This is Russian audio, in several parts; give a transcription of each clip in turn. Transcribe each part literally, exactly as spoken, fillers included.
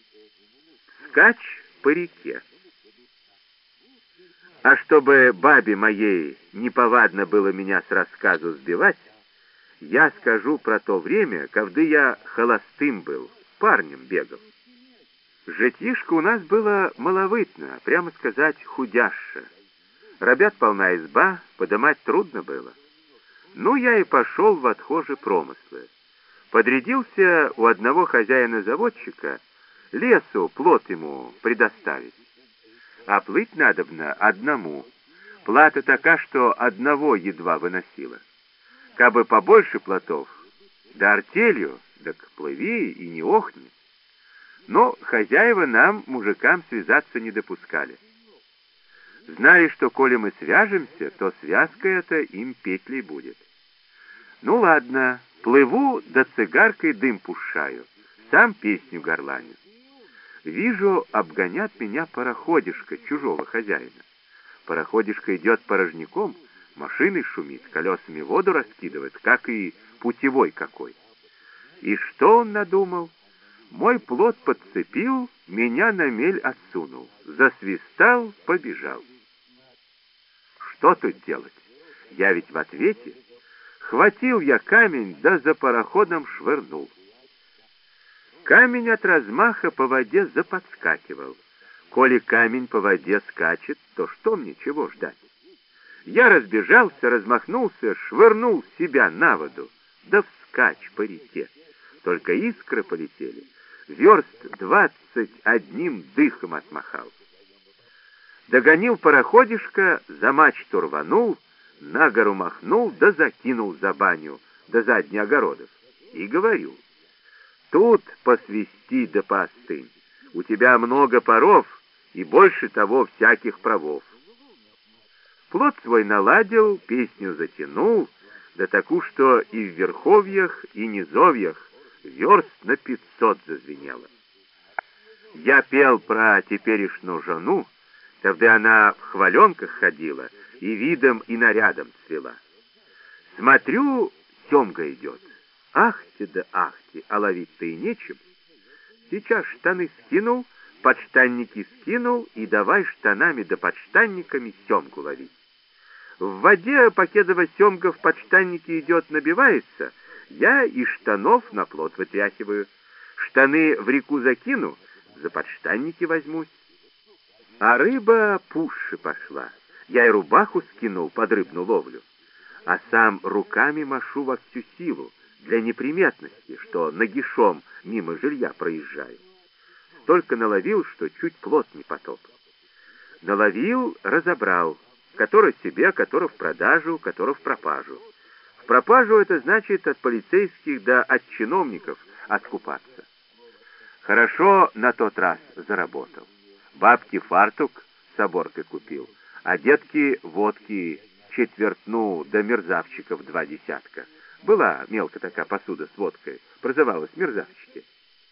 Скач по реке. А чтобы бабе моей неповадно было меня с рассказу сбивать, я скажу про то время, когда я холостым был, парнем бегал. Житишко у нас было маловытно, прямо сказать, худяще. Ребят полна изба, подымать трудно было. Ну, я и пошел в отхожие промыслы. Подрядился у одного хозяина-заводчика лесу плот ему предоставить. А плыть надобно одному. Плата така, что одного едва выносила. Кабы побольше плотов, да артелью, так плыви и не охни. Но хозяева нам, мужикам, связаться не допускали. Знали, что коли мы свяжемся, то связка эта им петлей будет. Ну ладно, плыву, да цигаркой дым пушаю, сам песню горланю. Вижу, обгонят меня пароходишка чужого хозяина. Пароходишка идет порожняком, машиной шумит, колесами воду раскидывает, как и путевой какой. И что он надумал? Мой плот подцепил, меня на мель отсунул, засвистал, побежал. Что тут делать? Я ведь в ответе. Хватил я камень, да за пароходом швырнул. Камень от размаха по воде заподскакивал. Коли камень по воде скачет, то что мне, чего ждать? Я разбежался, размахнулся, швырнул себя на воду, да вскачь по реке. Только искры полетели, верст двадцать одним дыхом отмахал. Догонил пароходишка, за мачту рванул, на гору махнул, да закинул за баню, да за одни огородов. И говорю: тут посвисти да поостынь, у тебя много паров и больше того всяких правов. Плот свой наладил, песню затянул, да таку, что и в верховьях, и низовьях верст на пятьсот зазвенело. Я пел про теперешнюю жену, когда она в хваленках ходила и видом, и нарядом цвела. Смотрю, Семга идет. Ахти да ахти, а ловить-то и нечем. Сейчас штаны скинул, подштанники скинул, и давай штанами да подштанниками Семгу ловить. В воде покедова Семга в подштаннике идет, набивается, я из штанов на плот вытряхиваю. Штаны в реку закину, за подштанники возьмусь. А рыба пуще пошла. Я и рубаху скинул под рыбную ловлю, а сам руками машу во всю силу, для неприметности, что нагишом мимо жилья проезжаю. Столько наловил, что чуть плот не потоп. Наловил, разобрал, который себе, который в продажу, который в пропажу. В пропажу это значит от полицейских да от чиновников откупаться. Хорошо на тот раз заработал. Бабке фартук с оборкой купил, а детке водки четвертну да мерзавчиков два десятка. Была мелкая такая посуда с водкой, прозывалась мерзавчики.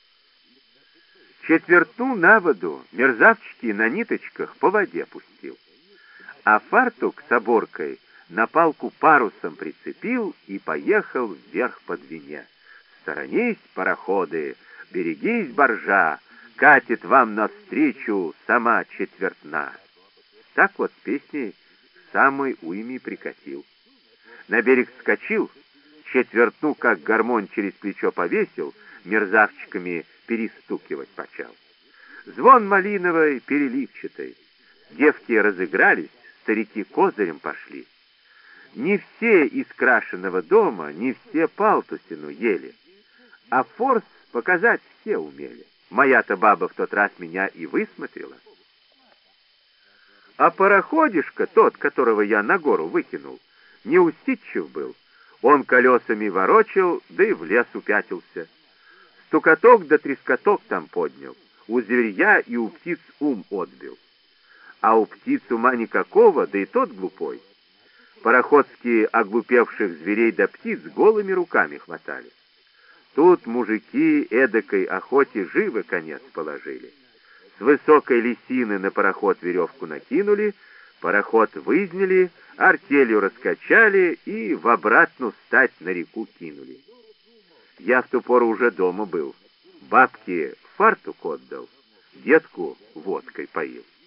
Четвертну на воду мерзавчики на ниточках по воде пустил, а фартук с оборкой на палку парусом прицепил и поехал вверх по Двине. Сторонись, пароходы, берегись, баржа, катит вам навстречу сама четвертна. Так вот песней самой уйми прикатил. На берег скочил, четвертну, как гармонь, через плечо повесил, мерзавчиками перестукивать почал. Звон малиновый, переливчатый. Девки разыгрались, старики козырем пошли. Не все из крашеного дома, не все палтусину ели, а форс показать все умели. Моя-то баба в тот раз меня и высмотрела. А пароходишка, тот, которого я на гору выкинул, неусидчив был. Он колесами ворочил, да и в лес упятился. Стукоток да трескоток там поднял. У зверья и у птиц ум отбил. А у птиц ума никакого, да и тот глупой. Пароходские оглупевших зверей да птиц голыми руками хватали. Тут мужики эдакой охоте живо конец положили. С высокой лисины на пароход веревку накинули, пароход вызнили, артелью раскачали и в обратную стать на реку кинули. Я в ту пору уже дома был. Бабке фартук отдал, детку водкой поил.